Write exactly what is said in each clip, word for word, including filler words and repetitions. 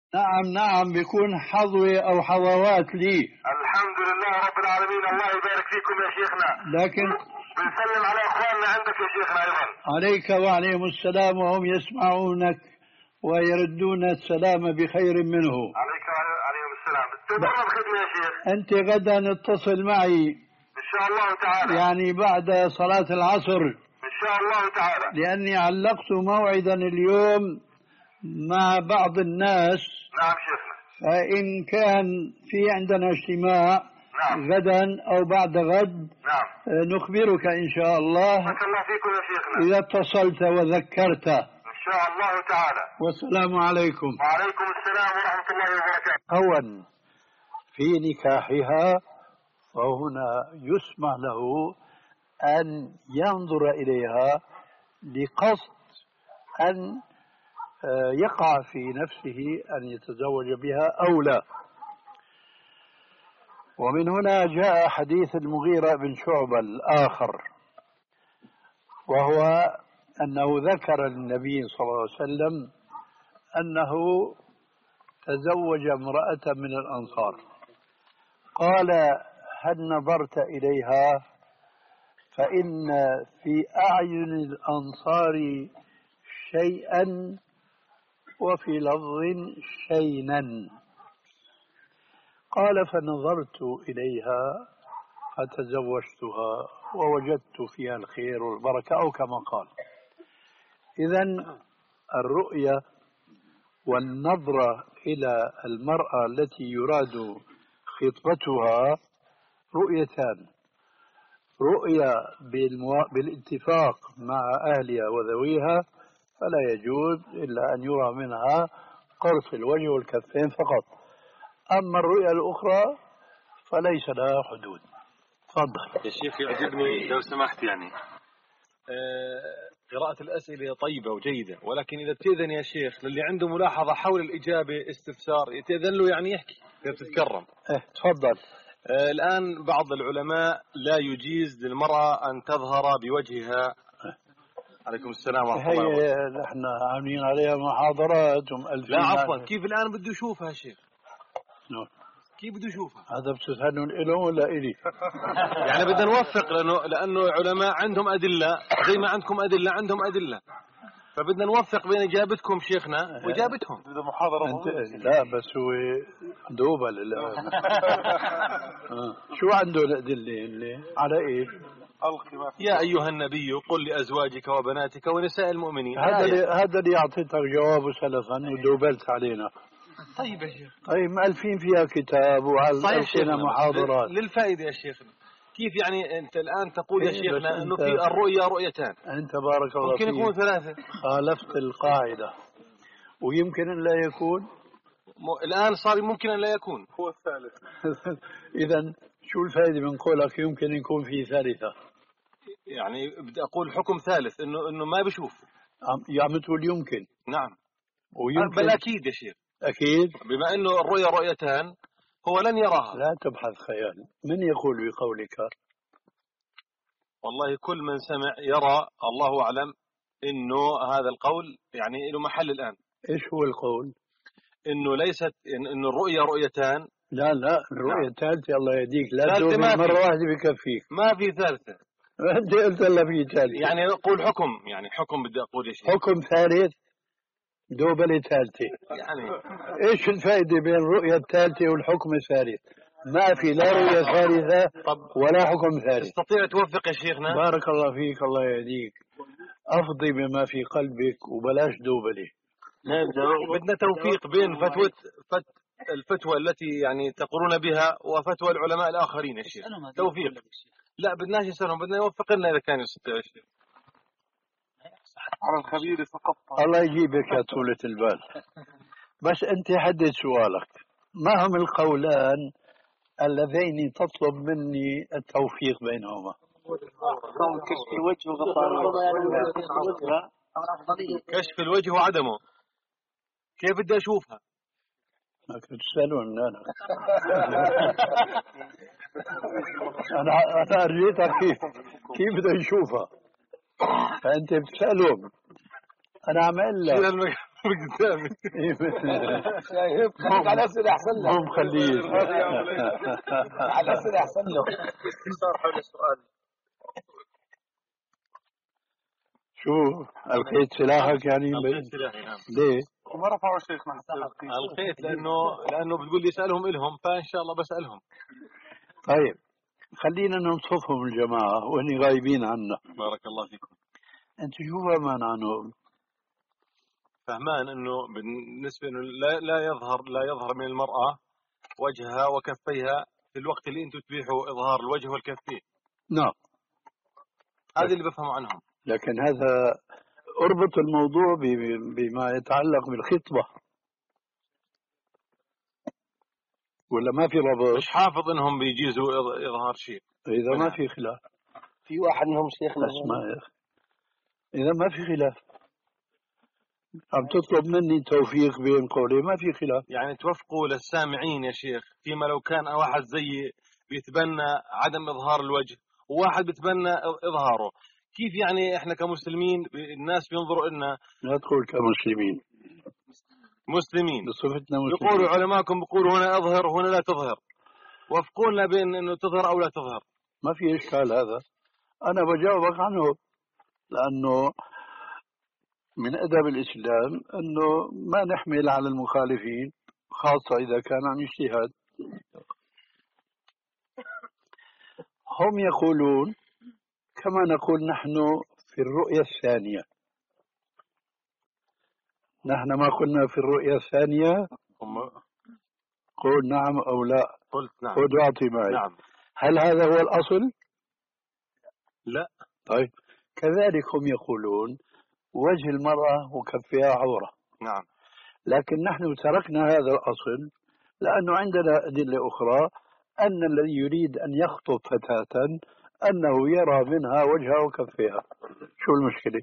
نعم نعم بيكون حظوة أو حظوات لي. الحمد لله رب العالمين، الله يبارك فيكم يا شيخنا. لكن بنسلم على أخواننا عندك يا شيخنا أيضا. عليك وعليهم السلام وهم يسمعونك ويردون السلام بخير منه. عليك وعليهم السلام. تمر الخدمة يا شيخ. أنت غدا اتصل معي إن شاء الله تعالى، يعني بعد صلاة العصر إن شاء الله تعالى، لأني علقت موعدا اليوم مع بعض الناس. نعم شيخنا. فإن كان في عندنا اجتماع نعم. غدا أو بعد غد نعم. نخبرك إن شاء الله. بارك الله فيكم يا شيخنا. إذا اتصلت وذكرت. إن شاء الله تعالى. والسلام عليكم. وعليكم السلام ورحمة الله وبركاته. أولا في نكاحها فهنا يسمح له أن ينظر إليها لقصد أن يقع في نفسه أن يتزوج بها أو لا. ومن هنا جاء حديث المغيرة بن شعبة الآخر، وهو أنه ذكر النبي صلى الله عليه وسلم أنه تزوج امرأة من الأنصار، قال هل نظرت إليها؟ فإن في أعين الأنصار شيئا وفي لفظ شينا. قال فنظرت إليها فتزوجتها ووجدت فيها الخير والبركة أو كما قال. إذن الرؤية والنظرة إلى المرأة التي يراد خطبتها رؤيتان: رؤية بالاتفاق مع أهلها وذويها فلا يجوز إلا أن يرى منها قرص الوجه والكفين فقط، أما الرؤية الأخرى فليس لها حدود. تفضل يا شيخ. يعجبني لو سمحت يعني آه قراءة الأسئلة طيبة وجيدة، ولكن إذا بتأذن يا شيخ للي عنده ملاحظة حول الإجابة استفسار يتأذن له يعني يحكي إذا بتتكرم. إيه تفضل. آه الآن بعض العلماء لا يجيز للمرأة أن تظهر بوجهها. عليكم السلام ورحمة الله وبركاته. هي نحن عاملين عليها محاضرات ومؤلفين. لا عفوا، كيف الآن بده يشوفها يا شيخ؟ نعم. كيف بده يشوفها؟ هذا بتسألون إلهم ولا إلي؟ يعني بدنا نوفق، لأنه لأنه علماء عندهم أدلة زي ما عندكم أدلة عندهم أدلة، فبدنا نوفق بين إجابتكم شيخنا وإجابتهم. بدنا محاضرة. لا بس هو دوبة لله. شو عنده الأدلة اللي على إيش؟ يا أيها النبي قل لأزواجك وبناتك ونساء المؤمنين. هذا اللي هذا اللي أعطيتك جوابه سلفا ودوبلت علينا. طيب يا شيخ. طيب مألفين فيها كتاب وعلقنا محاضرات للفائدة يا شيخ. كيف يعني أنت الآن تقول يا شيخنا أنه في الرؤيا رؤيتان؟ أنت بارك الله فيك ممكن يكون ثلاثة. خالفت القاعدة ويمكن أن لا يكون. الآن صار ممكن أن لا يكون هو الثالث. إذا شو الفائدة من قولك يمكن يكون في ثالثة؟ يعني بدي أقول حكم ثالث إنه إنه ما بشوف. عم تقول يمكن. نعم. ويمكن. بل أكيد يا شيخ. أكيد. بما إنه الرؤيا رؤيتان هو لن يراها. لا تبحث خيال. من يقول بقولك؟ والله كل من سمع يرى، الله أعلم إنه هذا القول يعني له محل الآن. إيش هو القول؟ إنه ليست إنه الرؤيا رؤيتان. لا لا الرؤية الثالثة الله يهديك لا تدوب مرة واحدة بكفيك. ما في ثالثة. أنت قلت لا في ثالثة. يعني أقول حكم، يعني حكم بدي أقول إيش؟ حكم ثالث دوبلة ثالثة. يعني إيش الفائدة بين الرؤية الثالثة والحكم الثالث؟ ما في لا رؤية ثالثة ولا حكم ثالث. تستطيع توفق يا شيخنا؟ بارك الله فيك الله يهديك. أفضي بما في قلبك وبلاش دوبلة. بدنا توفيق بين فتوى فت الفتوى التي يعني تقرون بها وفتوى العلماء الآخرين يا شيخ. توفيق. لا بدناش يسألهم، بدنا يوفق لنا إذا كان يستطيع يا شيخ. على الخبير فقط. الله يجيبك يا طولة البال. بس أنت حدد سؤالك، ما هم القولان اللذين تطلب مني التوفيق بينهما؟ كشف الوجه وغطاء الوجه. كشف الوجه وعدمه. كيف بدي أشوفها؟ لكن تسألون أنا أنا أنا أرجيتك كيف كيف بدي أشوفها، فأنت بتسألهم. أنا عم أقول لك قدامي. شايف خليك على الأسئلة أحسن له. مو مخليه على الأسئلة أحسن له. باختصار حول السؤال. شو ألقيت سلاحك يعني؟ ألقيت سلاحي نعم. ليه؟ ما رفعوا شيخنا حتى ألقيت لأنه لأنه بتقول لي اسألهم إلهم، فإن شاء الله بسألهم. طيب خلينا ننصفهم الجماعة وإني غايبين عنا. بارك الله فيكم. أنت شو فهمان عنهم؟ فهمان إنه بالنسبة إنه لا لا يظهر لا يظهر من المرأة وجهها وكفيها في الوقت اللي أنتم تبيحوا إظهار الوجه والكفين. نعم. هذا اللي بفهمه عنهم. لكن هذا اربط الموضوع بما يتعلق بالخطبة ولا ما في ربط؟ مش حافظ إنهم بيجيزوا إظهار شيء. إذا ما في خلاف. في واحد منهم شيخنا اسمع يا أخي، إذا ما في خلاف عم تطلب مني توفيق بين قولي، ما في خلاف. يعني توفقوا للسامعين يا شيخ فيما لو كان واحد زي بيتبنى عدم إظهار الوجه وواحد بيتبنى إظهاره، كيف يعني إحنا كمسلمين الناس بينظروا إلنا؟ لا تقول كمسلمين، مسلمين بصفتنا مسلمين. يقولوا علماءكم بيقولوا هنا أظهر وهنا لا تظهر، وفقونا بين إنه تظهر أو لا تظهر. ما في إشكال هذا، أنا بجاوبك عنه، لأنه من أدب الإسلام أنه ما نحمل على المخالفين خاصة إذا كان عن اجتهاد. هم يقولون كما نقول نحن في الرؤية الثانية. نحن ما قلنا في الرؤية الثانية قل نعم أو لا، قلت نعم، خذ واعطي معي. نعم. هل هذا هو الأصل؟ لا. طيب كذلك هم يقولون وجه المرأة وكفها عورة. نعم. لكن نحن تركنا هذا الأصل لأنه عندنا أدلة أخرى أن الذي يريد أن يخطب فتاة أنه يرى منها وجهها وكفها. شو المشكلة؟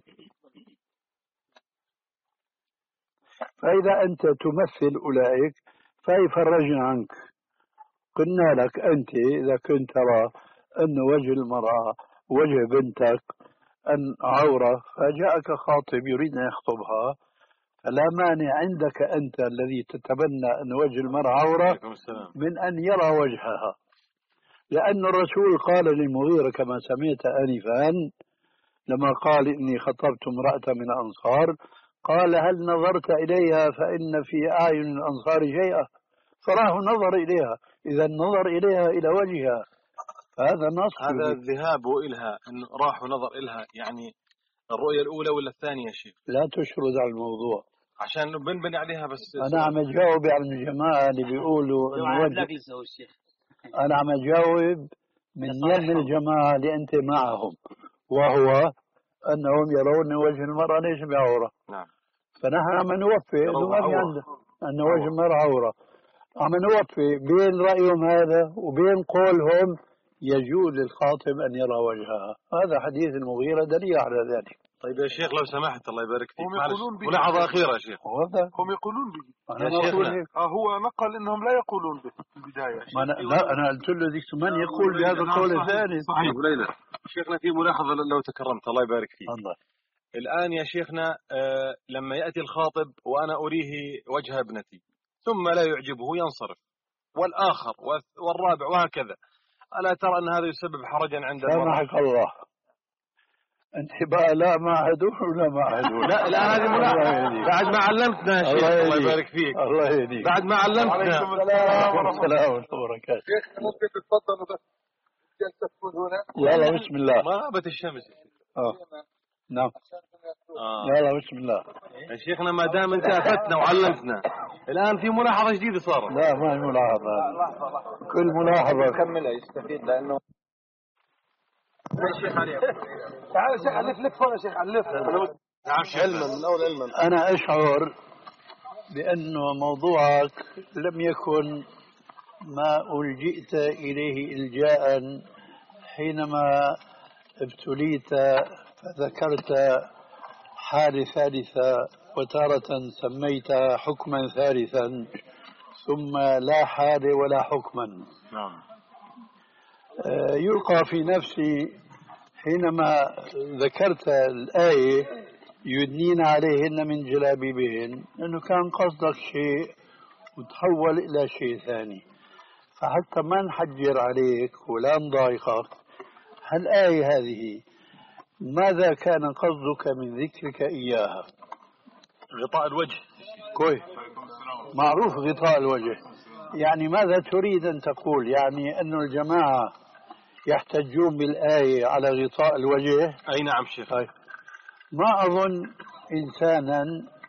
فإذا أنت تمثل أولئك فيفرجنا عنك. قلنا لك أنت إذا كنت ترى أن وجه المرأة وجه بنتك أن عورة فجاءك خاطب يريد أن يخطبها، فلا مانع عندك أنت الذي تتبنى أن وجه المرأة عورة من أن يرى وجهها، لأن الرسول قال للمغيرة كما سمعت آنفا لما قال إني خطبت امرأة من الأنصار، قال هل نظرت إليها فإن في أعين الأنصار شيئا، فراه نظر إليها، إذا النظر إليها إلى وجهها هذا نص. هذا الذهاب إلها أن راح ونظر إلها يعني الرؤية الأولى ولا الثانية يا شيخ؟ لا تشرد على الموضوع عشان بنبني عليها بس. أنا عم أجاوب على الجماعة اللي بيقولوا إنه وجه. أنا عم أجاوب من يم الجماعة اللي أنت معهم، وهو أنهم يرون وجه المرأة ليس بعورة. نعم. فنحن عم نوفي إنه ما في عندنا أن وجه المرأة عورة، عم نوفي بين رأيهم هذا وبين قولهم يجوز للخاطب أن يرى وجهها. هذا حديث المغيرة دليل على ذلك. طيب يا شيخ لو سمحت الله يبارك فيك، هم يقولون به. ملاحظة أخيرة يا شيخ. هم يقولون به. أنا يا شيخنا آه هو نقل إنهم لا يقولون به في البداية. ما أنا لا أنا قلت له ذيك من يقول بهذا القول الثاني. صحيح. ليلى شيخنا في ملاحظة لو تكرمت الله يبارك فيك. الله. الآن يا شيخنا آه لما يأتي الخاطب وأنا أريه وجه ابنتي ثم لا يعجبه ينصرف، والآخر والرابع وهكذا، ألا ترى أن هذا يسبب حرجا عند المرأة؟ سامحك الله، أنت بقى لا معهدون ولا معهدون. لا الآن هذه ملاحظة بعد ما علمتنا يا شيخ الله يبارك فيك. الله يهديك. بعد ما علمتنا. السلام ورحمة الله وبركاته. شيخ ممكن تتفضلوا بس جلسة تكون هنا. يلا بسم الله. ما غابت الشمس. اه نعم. آه. يلا بسم الله. يا شيخنا ما دام انت افتنا وعلمتنا الان في ملاحظه جديده صارت. لا ما هي ملاحظه، كل ملاحظه كملها يستفيد لانه شيخ علي تعال شيخ علف لك فوق يا شيخ علف. نعم شيخ. علما من اول علما. انا اشعر بانه موضوعك لم يكن ما الجئت اليه الجاء حينما ابتليت فذكرت حالة ثالثة وتارة سميت حكما ثالثا ثم لا حالة ولا حكما. نعم. يلقى في نفسي حينما ذكرت الآية يدنين عليهن من جلابيبهن، أنه كان قصدك شيء وتحول إلى شيء ثاني. فحتى ما نحجر عليك ولا نضايقك، هالآية هذه ماذا كان قصدك من ذكرك إياها؟ غطاء الوجه. كويس، معروف غطاء الوجه. يعني ماذا تريد أن تقول؟ يعني أن الجماعة يحتجون بالآية على غطاء الوجه؟ أي نعم شيخ. طيب. ما أظن إنسانا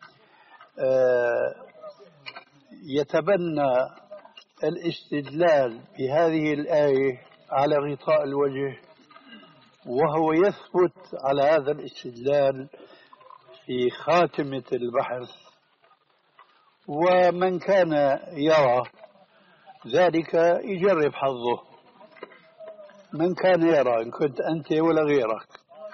يتبنى الاستدلال بهذه الآية على غطاء الوجه وهو يثبت على هذا الاستدلال في خاتمة البحث. ومن كان يرى ذلك يجرب حظه، من كان يرى، إن كنت أنت ولا غيرك،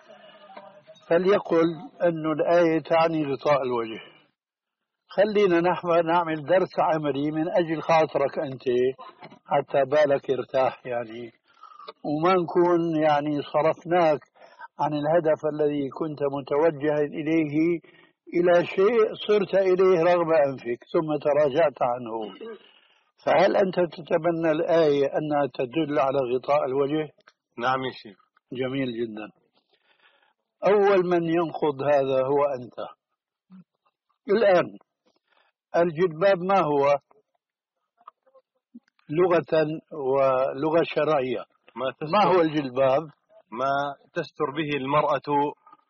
فليقل أن الآية تعني غطاء الوجه. خلينا نحن نعمل درس عملي من أجل خاطرك أنت حتى بالك يرتاح يعني، وما نكون يعني صرفناك عن الهدف الذي كنت متوجها إليه إلى شيء صرت إليه رغم أنفك ثم تراجعت عنه. فهل أنت تتبنى الآية أنها تدل على غطاء الوجه؟ نعم يا شيخ. جميل جدا. أول من ينقض هذا هو أنت. الآن الجلباب ما هو لغة ولغة شرعية؟ ما, ما هو الجلباب؟ ما تستر به المرأة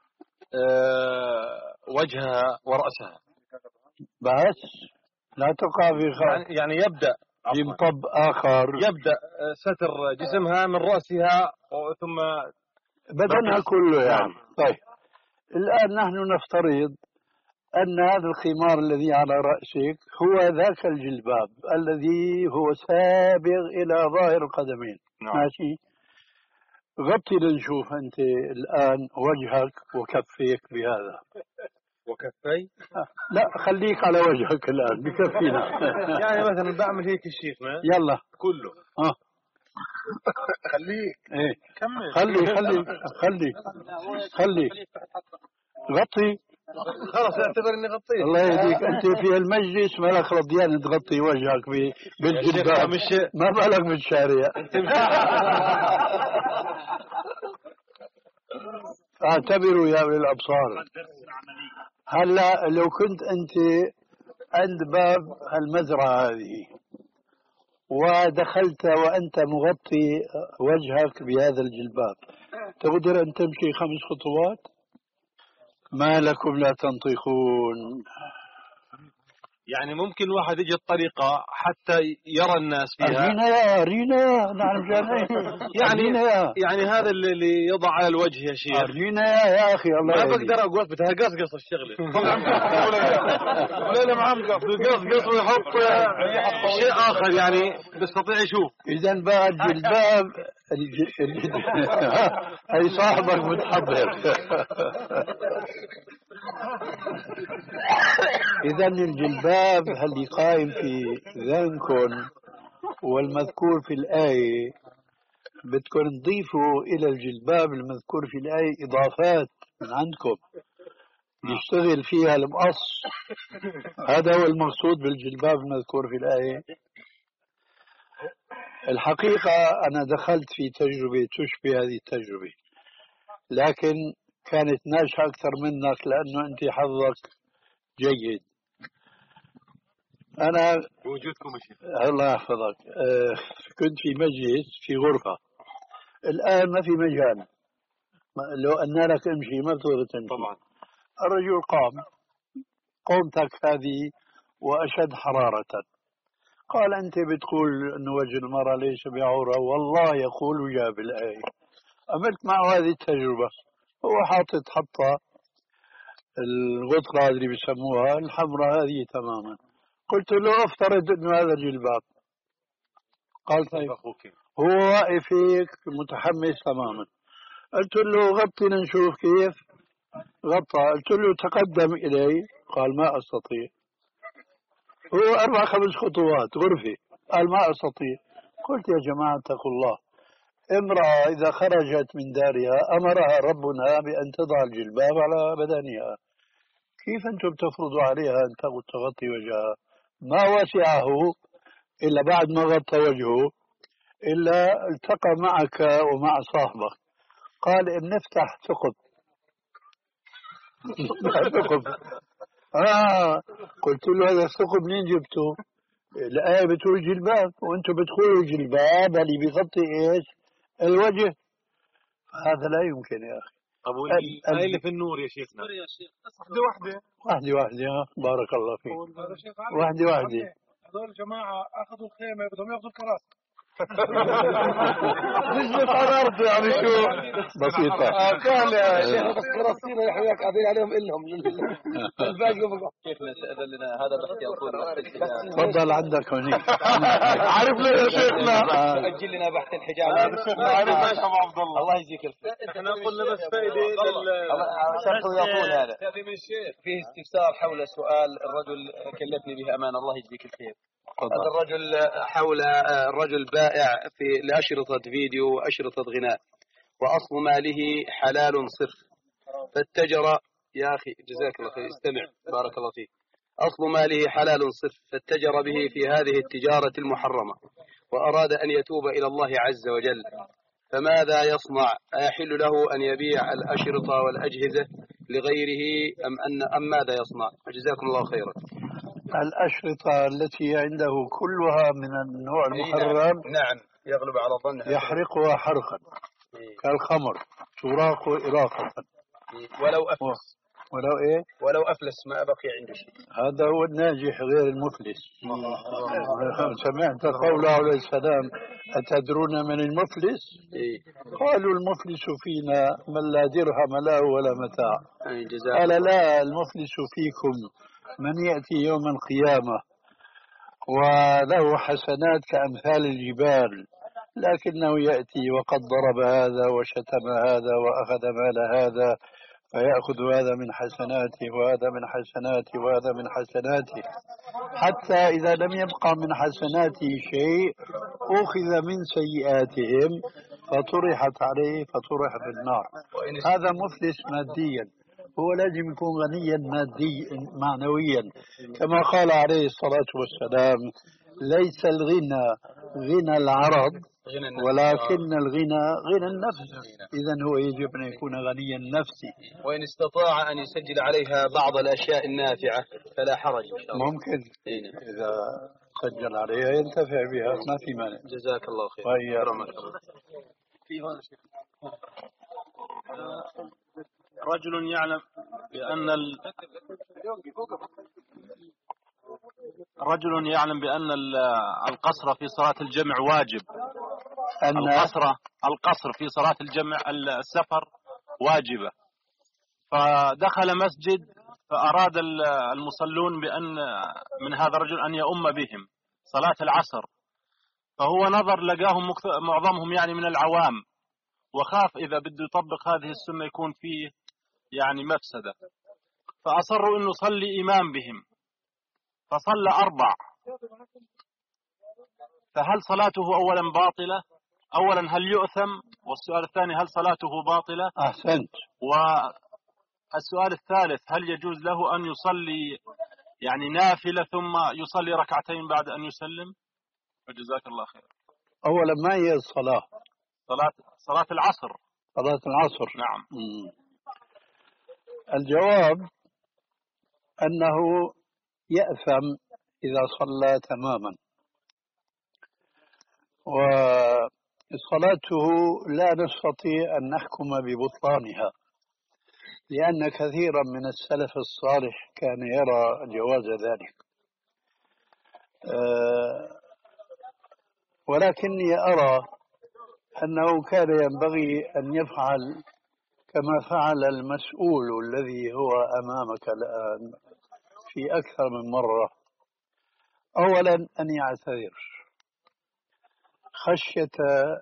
أه وجهها ورأسها بس لا تقع في يعني, يعني يبدأ بمطب آخر، يبدأ ستر جسمها من رأسها ثم بدنها كله يعني. طيب الآن نحن نفترض أن هذا الخمار الذي على رأسك هو ذاك الجلباب الذي هو سابغ إلى ظاهر القدمين. نعم. ماشي، غطي لنشوف أنت الآن وجهك وكفيك بهذا. وكفي؟ لا خليك على وجهك الآن بكفينا. يعني مثلا بعمل هيك الشيخ يلا كله اه خليك ايه كمل خلي خلي خلي خلي غطي خلاص اعتبر اني غطيت. الله يهديك، انت في المجلس مالك رضيان تغطي وجهك بالجلباب، مش ما بالك بالشارع. اعتبروا يا اولي الابصار. هلا لو كنت انت عند باب المزرعه هذه ودخلت وانت مغطي وجهك بهذا الجلباب، تقدر ان تمشي خمس خطوات؟ ما لكم لا تنطقون؟ يعني ممكن واحد يجي الطريقة حتى يرى الناس فيها. أرينا يا أرينا نعم جاني يعني يعني هذا اللي يضع على الوجه يا شيخ. أرينا يا أخي الله ما بقدر أقول بتهقص قص الشغلة. لا لا معمقص قص قص ويحط شيء آخر يعني بيستطيع يشوف. إذا بقى الجلباب أي صاحبك متحضر. إذا الجلباب اللي قائم في ذهنكم والمذكور في الآية بدكم تضيفوا إلى الجلباب المذكور في الآية إضافات من عندكم يشتغل فيها المقص. هذا هو المقصود بالجلباب المذكور في الآية. الحقيقة أنا دخلت في تجربة تشبه هذه التجربة، لكن كانت ناجحة أكثر منك لأنه أنت حظك جيد. أنا بوجودكم الله يحفظك أه كنت في مجلس في غرفة، الآن ما في مجال، لو أن لك امشي ما بتقدر تمشي طبعا. الرجل قام قومتك هذه وأشد حرارة، قال أنت بتقول أن وجه المرأة ليس بعورة، والله يقول جاب الآية. عملت معه هذه التجربة، هو حاطط حطة الغطرة اللي بيسموها الحمراء هذه تماما، قلت له افترض أنه هذا جلباب، قال طيب. هو واقف هيك متحمس تماما، قلت له غطي نشوف كيف، غطى، قلت له تقدم إلي، قال ما أستطيع، هو أربع خمس خطوات غرفة، قال ما أستطيع. قلت يا جماعة اتقوا الله، امرأة إذا خرجت من دارها أمرها ربنا بأن تضع الجلباب على بدنها، كيف أنتم تفرضوا عليها أن تغطي وجهها؟ ما وسعه إلا بعد ما غطى وجهه إلا التقى معك ومع صاحبك، قال إن نفتح ثقب. ثقب. آه قلت له هذا الثقب منين جبته؟ الآية بتقول جلباب وأنتم بتقولوا جلباب اللي بيغطي إيش؟ الوجه. هذا لا يمكن يا أخي. أبو الآية اللي في النور يا شيخنا. واحدة واحدة واحدة واحدة. بارك الله فيك. واحدة واحدة. هذول الجماعة أخذوا الخيمة بدهم ياخذوا الكراسي. نزلت على الأرض يعني شو بسيطة. كان يا شيخ بس كراسينا يا حبيبي قاعدين عليهم إلهم الباقي بقى. شيخنا سأذن لنا هذا بحث يطول. تفضل عندك هونيك. عارف ليه يا شيخنا؟ أجل لنا بحث الحجاب. عارف ليش أبو عبد الله؟ الله يجزيك الخير. احنا قلنا بس فائدة شرح يطول هذا. فيه استفسار حول سؤال الرجل كلفني به أمان الله يجزيك الخير. هذا الرجل حول الرجل بائع في لأشرطة فيديو وأشرطة غناء وأصل ماله حلال صرف فاتجر. يا أخي جزاك الله خير استمع بارك الله فيك. أصل ماله حلال صرف فاتجر به في هذه التجارة المحرمة وأراد أن يتوب إلى الله عز وجل، فماذا يصنع؟ أيحل له أن يبيع الأشرطة والأجهزة لغيره أم أن أم ماذا يصنع؟ جزاكم الله خيرا. الأشرطة التي عنده كلها من النوع المحرم نعم يغلب على ظنها يحرقها حرقا كالخمر تراق إراقة ولو أفلس. ولو إيه؟ ولو أفلس ما بقي عنده شيء. هذا هو الناجح غير المفلس. سمعت قوله عليه السلام أتدرون من المفلس؟ قالوا المفلس فينا من لا درهم له ولا متاع. قال لا، المفلس فيكم من يأتي يوم القيامة وله حسنات كأمثال الجبال لكنه يأتي وقد ضرب هذا وشتم هذا وأخذ مال هذا فيأخذ هذا من حسناته وهذا من حسناته وهذا من حسناته حتى إذا لم يبقى من حسناته شيء أخذ من سيئاتهم فطرحت عليه فطرح في النار. هذا مفلس ماديا، هو لازم يكون غنيا ماديا معنويا كما قال عليه الصلاة والسلام ليس الغنى غنى العرض ولكن الغنى غنى النفس. إذن هو يجب أن يكون غنيا نفسي. وإن استطاع أن يسجل عليها بعض الأشياء النافعة فلا حرج إن شاء الله. ممكن إذا سجل عليها ينتفع بها ما في مانع. جزاك الله خير. في هذا الشيء رجل يعلم بأن ال... رجل يعلم بأن القصر في صلاة الجمع واجب. أن القصر القصر في صلاة الجمع السفر واجبة، فدخل مسجد فأراد المصلون بأن من هذا الرجل أن يؤم بهم صلاة العصر، فهو نظر لقاهم معظمهم يعني من العوام وخاف إذا بده يطبق هذه السنة يكون فيه يعني مفسدة، فأصروا أنه صلي إمام بهم فصلى أربع. فهل صلاته أولا باطلة؟ أولا هل يؤثم؟ والسؤال الثاني هل صلاته باطلة؟ أحسنت. والسؤال الثالث هل يجوز له أن يصلي يعني نافلة ثم يصلي ركعتين بعد أن يسلم؟ وجزاك الله خير. أولا ما هي الصلاة؟ صلاة صلاة العصر. صلاة العصر. نعم. مم. الجواب أنه يأثم إذا صلى تماما، وصلاته لا نستطيع أن نحكم ببطلانها لأن كثيرا من السلف الصالح كان يرى جواز ذلك، أه ولكني أرى أنه كان ينبغي أن يفعل كما فعل المسؤول الذي هو أمامك الآن في أكثر من مرة. أولا أن يعتذر خشية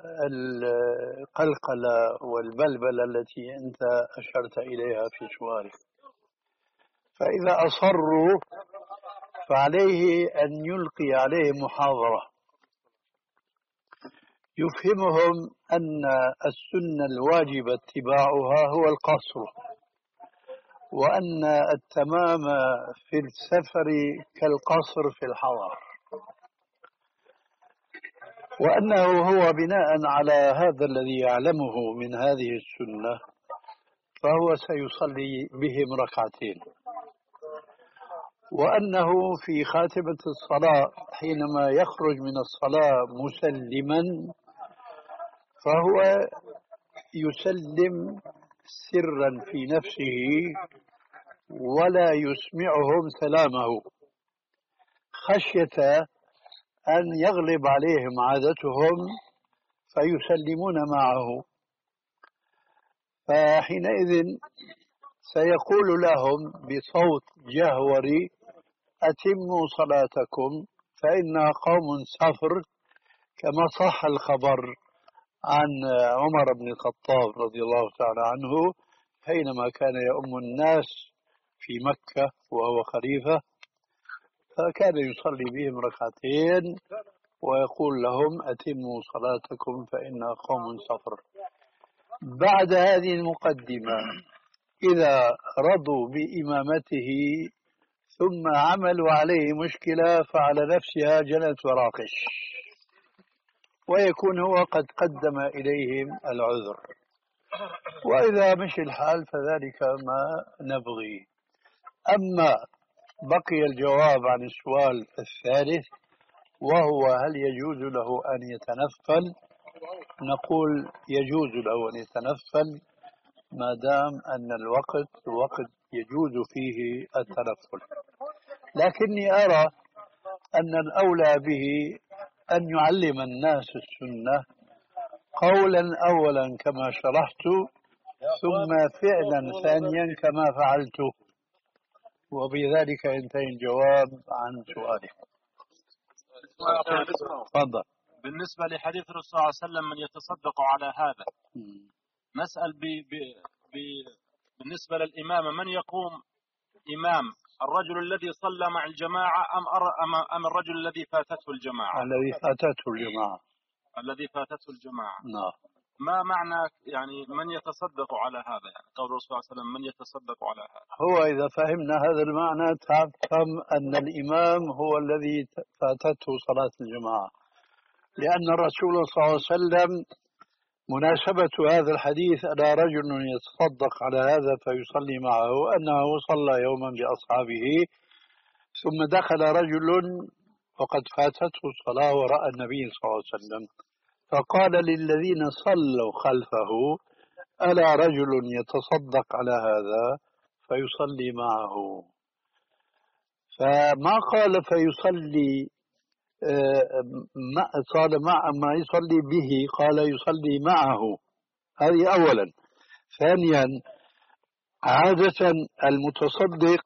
القلقلة والبلبلة التي أنت أشرت إليها في سؤالك، فإذا أصروا فعليه أن يلقي عليه محاضرة يفهمهم أن السنة الواجب اتباعها هو القصر، وأن التمام في السفر كالقصر في الحضر، وأنه هو بناء على هذا الذي يعلمه من هذه السنة فهو سيصلي بهم ركعتين، وأنه في خاتمة الصلاة حينما يخرج من الصلاة مسلما فهو يسلم سرا في نفسه ولا يسمعهم سلامه خشية أن يغلب عليهم عادتهم فيسلمون معه، فحينئذ سيقول لهم بصوت جهوري: أتموا صلاتكم فإنها قوم سفر، كما صح الخبر عن عمر بن الخطاب رضي الله تعالى عنه حينما كان يؤم الناس في مكة وهو خليفة، فكان يصلي بهم ركعتين ويقول لهم: أتموا صلاتكم فإنها قوم سفر. بعد هذه المقدمة إذا رضوا بإمامته ثم عملوا عليه مشكلة فعلى نفسها جنت وراقش، ويكون هو قد قدم إليهم العذر، وإذا مشي الحال فذلك ما نبغي. أما بقي الجواب عن السؤال الثالث وهو: هل يجوز له أن يتنفل؟ نقول يجوز له أن يتنفل ما دام أن الوقت وقت يجوز فيه التنفل، لكني أرى أن الأولى به أن يعلم الناس السنة قولا أولا كما شرحت، ثم فعلا ثانيا كما فعلت، وبذلك ينتهي الجواب عن سؤالك. تفضل. بالنسبة لحديث الرسول صلى الله عليه وسلم من يتصدق على هذا، نسأل ب... ب... ب... بالنسبة للإمامة من يقوم إمام، الرجل الذي صلى مع الجماعة أم أم أم الرجل الذي فاتته الجماعة؟ الذي فاتته الجماعة. الذي فاتته الجماعة. نعم. ما معنى يعني من يتصدق على هذا؟ يعني قول الرسول صلى الله عليه وسلم من يتصدق على هذا. هو إذا فهمنا هذا المعنى تفهم أن الإمام هو الذي فاتته صلاة الجماعة، لأن الرسول صلى الله عليه وسلم مناسبة هذا الحديث أن رجل يتصدق على هذا فيصلي معه أنه صلى يوما بأصحابه ثم دخل رجل وقد فاتته الصلاة ورأى النبي صلى الله عليه وسلم فقال للذين صلوا خلفه: ألا رجل يتصدق على هذا فيصلي معه. فما قال فيصلي ما قال مع ما يصلي به، قال يصلي معه. هذه أولا. ثانيا، عادة المتصدق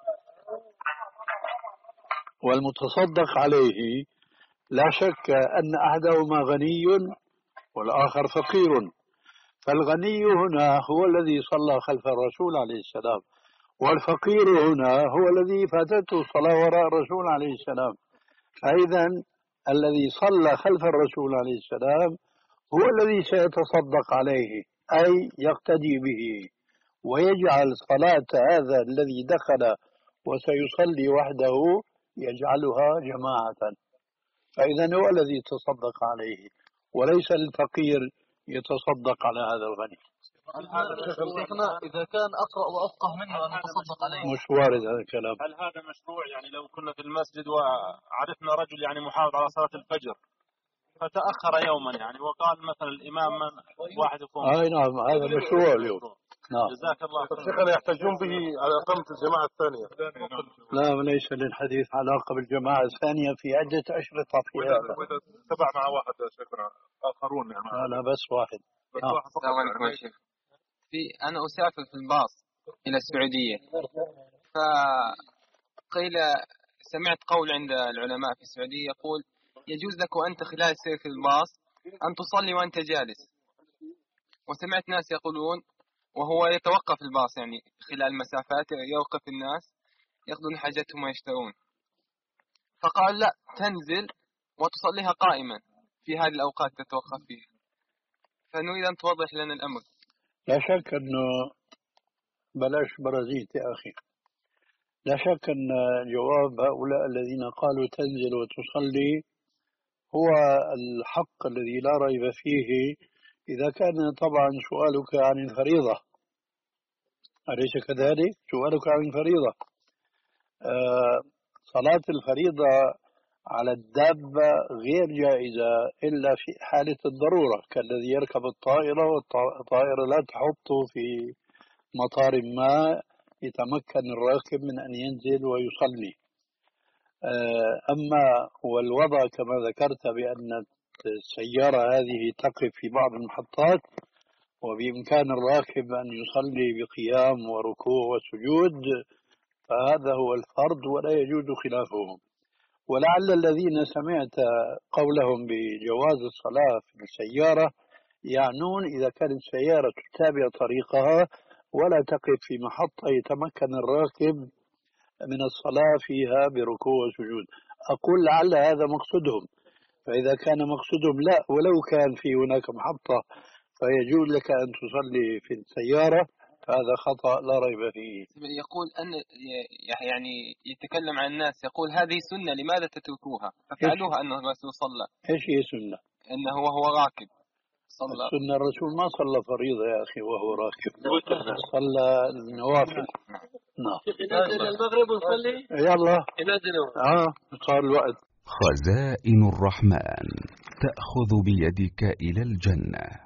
والمتصدق عليه لا شك أن أحدهما غني والآخر فقير، فالغني هنا هو الذي صلى خلف الرسول عليه السلام، والفقير هنا هو الذي فاتته الصلاة وراء الرسول عليه السلام. فإذا الذي صلى خلف الرسول عليه السلام هو الذي سيتصدق عليه، أي يقتدي به ويجعل صلاة هذا الذي دخل وسيصلي وحده يجعلها جماعة، فإذا هو الذي يتصدق عليه وليس الفقير يتصدق على هذا الغني. شيخنا إذا كان أقرأ وأفقه منه أن يتصدق عليه مش وارد هذا الكلام. هل هذا مشروع؟ يعني لو كنا في المسجد وعرفنا رجل يعني محافظ على صلاة الفجر فتأخر يوما يعني وقال مثلا الإمام من واحد يقوم. أي نعم، هذا مشروع اليوم. نعم. جزاك الله خير. شيخنا يحتاجون به على إقامة الجماعة الثانية. لا، ليس للحديث علاقة بالجماعة الثانية في عدة أشرطة في هذا. وإذا تبع مع واحد شيخنا آخرون يعني. لا لا، بس واحد. السلام عليكم يا شيخ. في أنا أسافر في الباص إلى السعودية، فقيل سمعت قول عند العلماء في السعودية يقول يجوز لك وأنت خلال السير في الباص أن تصلي وأنت جالس، وسمعت ناس يقولون وهو يتوقف الباص يعني خلال المسافات يوقف الناس يأخذون حاجتهم ويشترون، فقال لا، تنزل وتصليها قائما في هذه الأوقات تتوقف فيها، فنريد أن توضح لنا الأمر. لا شك أنه بلاش برازيت يا أخي. لا شك أن جواب هؤلاء الذين قالوا تنزل وتصلي هو الحق الذي لا ريب فيه، إذا كان طبعا سؤالك عن الفريضة، أليس كذلك؟ سؤالك عن الفريضة. آه صلاة الفريضة على الدابة غير جائزة إلا في حالة الضرورة، كالذي يركب الطائرة والطائرة لا تحطه في مطار ما يتمكن الراكب من أن ينزل ويصلي. أما والوضع كما ذكرت بأن السيارة هذه تقف في بعض المحطات وبإمكان الراكب أن يصلي بقيام وركوع وسجود، فهذا هو الفرض ولا يجوز خلافه. ولعل الذين سمعت قولهم بجواز الصلاة في السيارة يعنون إذا كانت السيارة تتابع طريقها ولا تقف في محطة يتمكن الراكب من الصلاة فيها بركوع وسجود. أقول لعل هذا مقصودهم، فإذا كان مقصودهم لا، ولو كان في هناك محطة فيجوز لك أن تصلي في السيارة، هذا خطأ لا ريب فيه. يقول أن يعني يتكلم عن الناس، يقول هذه سنة لماذا تتركوها؟ ففعلوها أن الرسول صلى. إيش هي سنة؟ أنه وهو راكب صلى. السنة الرسول ما صلى فريضة يا أخي وهو راكب، صلى النوافل. نعم. ننزل المغرب ونصلي. يلا. ننزل. آه صار الوقت. خزائن الرحمن تأخذ بيدك إلى الجنة.